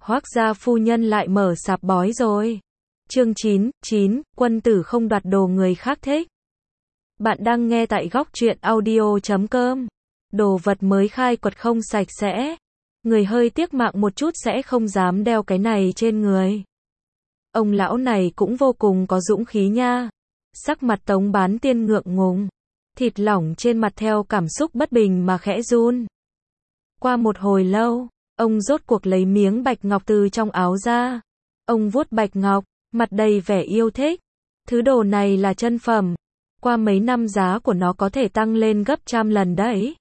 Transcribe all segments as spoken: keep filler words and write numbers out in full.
Hoác gia phu nhân lại mở sạp bói rồi. Chương chín, chín, quân tử không đoạt đồ người khác thích. Bạn đang nghe tại góc truyện audio chấm com. Đồ vật mới khai quật không sạch sẽ. Người hơi tiếc mạng một chút sẽ không dám đeo cái này trên người. Ông lão này cũng vô cùng có dũng khí nha. Sắc mặt Tống Bán Tiên ngượng ngùng. Thịt lỏng trên mặt theo cảm xúc bất bình mà khẽ run. Qua một hồi lâu, ông rốt cuộc lấy miếng bạch ngọc từ trong áo ra. Ông vuốt bạch ngọc, mặt đầy vẻ yêu thích. Thứ đồ này là chân phẩm. Qua mấy năm giá của nó có thể tăng lên gấp trăm lần đấy.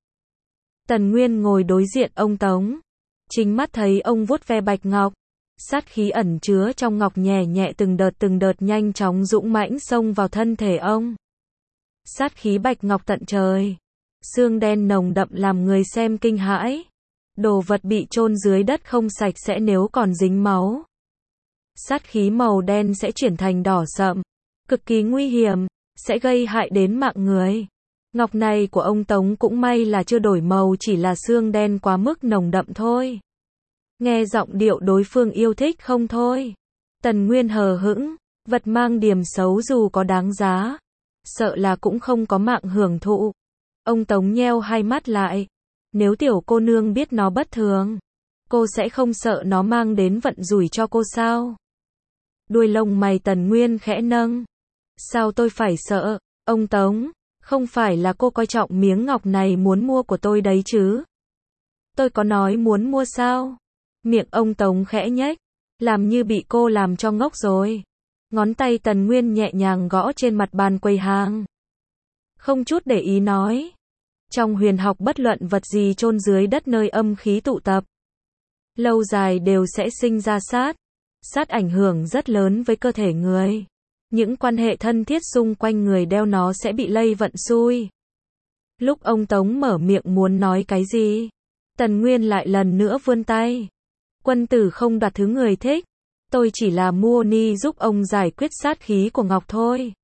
Tần Nguyên ngồi đối diện ông Tống. Chính mắt thấy ông vuốt ve bạch ngọc. Sát khí ẩn chứa trong ngọc nhẹ nhẹ từng đợt từng đợt nhanh chóng dũng mãnh xông vào thân thể ông. Sát khí bạch ngọc tận trời. Xương đen nồng đậm làm người xem kinh hãi. Đồ vật bị chôn dưới đất không sạch sẽ nếu còn dính máu. Sát khí màu đen sẽ chuyển thành đỏ sậm. Cực kỳ nguy hiểm. Sẽ gây hại đến mạng người. Ngọc này của ông Tống cũng may là chưa đổi màu, chỉ là xương đen quá mức nồng đậm thôi. Nghe giọng điệu đối phương yêu thích không thôi. Tần Nguyên hờ hững. Vật mang điểm xấu dù có đáng giá, sợ là cũng không có mạng hưởng thụ. Ông Tống nheo hai mắt lại. Nếu tiểu cô nương biết nó bất thường, cô sẽ không sợ nó mang đến vận rủi cho cô sao? Đuôi lông mày Tần Nguyên khẽ nâng. Sao tôi phải sợ, ông Tống? Không phải là cô coi trọng miếng ngọc này muốn mua của tôi đấy chứ? Tôi có nói muốn mua sao? Miệng ông Tống khẽ nhếch, làm như bị cô làm cho ngốc rồi. Ngón tay Tần Nguyên nhẹ nhàng gõ trên mặt bàn quầy hàng. Không chút để ý nói. Trong huyền học bất luận vật gì chôn dưới đất nơi âm khí tụ tập, lâu dài đều sẽ sinh ra sát. Sát ảnh hưởng rất lớn với cơ thể người. Những quan hệ thân thiết xung quanh người đeo nó sẽ bị lây vận xui. Lúc ông Tống mở miệng muốn nói cái gì, Tần Nguyên lại lần nữa vươn tay. Quân tử không đoạt thứ người thích. Tôi chỉ là mua ni giúp ông giải quyết sát khí của ngọc thôi.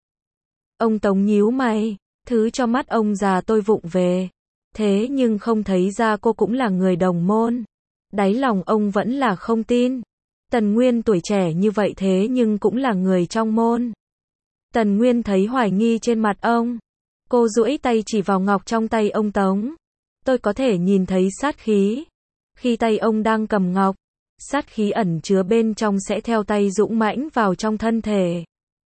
Ông Tống nhíu mày. Thứ cho mắt ông già tôi vụng về. Thế nhưng không thấy ra cô cũng là người đồng môn. Đáy lòng ông vẫn là không tin. Tần Nguyên tuổi trẻ như vậy thế nhưng cũng là người trong môn. Tần Nguyên thấy hoài nghi trên mặt ông. Cô duỗi tay chỉ vào ngọc trong tay ông Tống. Tôi có thể nhìn thấy sát khí. Khi tay ông đang cầm ngọc, sát khí ẩn chứa bên trong sẽ theo tay dũng mãnh vào trong thân thể.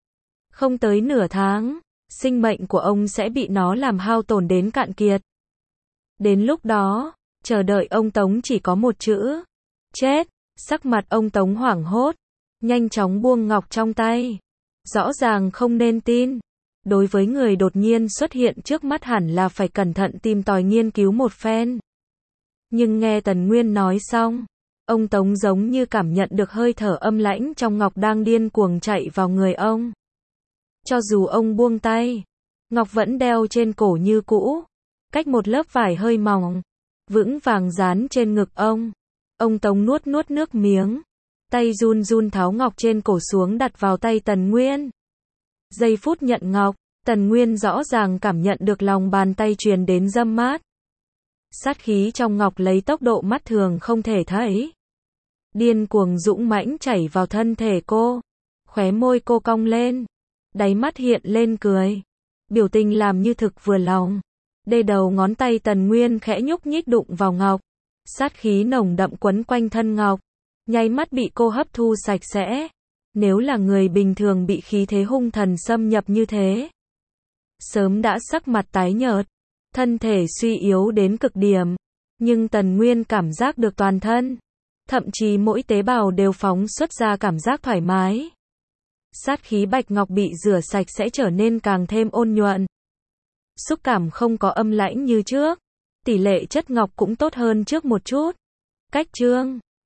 Không tới nửa tháng, sinh mệnh của ông sẽ bị nó làm hao tổn đến cạn kiệt. Đến lúc đó, chờ đợi ông Tống chỉ có một chữ. Chết. Sắc mặt ông Tống hoảng hốt. Nhanh chóng buông ngọc trong tay. Rõ ràng không nên tin. Đối với người đột nhiên xuất hiện trước mắt hẳn là phải cẩn thận tìm tòi nghiên cứu một phen. Nhưng nghe Tần Nguyên nói xong, ông Tống giống như cảm nhận được hơi thở âm lãnh trong ngọc đang điên cuồng chạy vào người ông. Cho dù ông buông tay, ngọc vẫn đeo trên cổ như cũ, cách một lớp vải hơi mỏng, vững vàng dán trên ngực ông. Ông Tống nuốt nuốt nước miếng, tay run run tháo ngọc trên cổ xuống đặt vào tay Tần Nguyên. Giây phút nhận ngọc, Tần Nguyên rõ ràng cảm nhận được lòng bàn tay truyền đến râm mát. Sát khí trong ngọc lấy tốc độ mắt thường không thể thấy. Điên cuồng dũng mãnh chảy vào thân thể cô. Khóe môi cô cong lên. Đáy mắt hiện lên cười. Biểu tình làm như thực vừa lòng. Đê đầu ngón tay Tần Nguyên khẽ nhúc nhích đụng vào ngọc. Sát khí nồng đậm quấn quanh thân ngọc. Nháy mắt bị cô hấp thu sạch sẽ. Nếu là người bình thường bị khí thế hung thần xâm nhập như thế, sớm đã sắc mặt tái nhợt, thân thể suy yếu đến cực điểm. Nhưng Tần Nguyên cảm giác được toàn thân, thậm chí mỗi tế bào đều phóng xuất ra cảm giác thoải mái. Sát khí bạch ngọc bị rửa sạch sẽ trở nên càng thêm ôn nhuận. Xúc cảm không có âm lãnh như trước. Tỷ lệ chất ngọc cũng tốt hơn trước một chút. Cách chương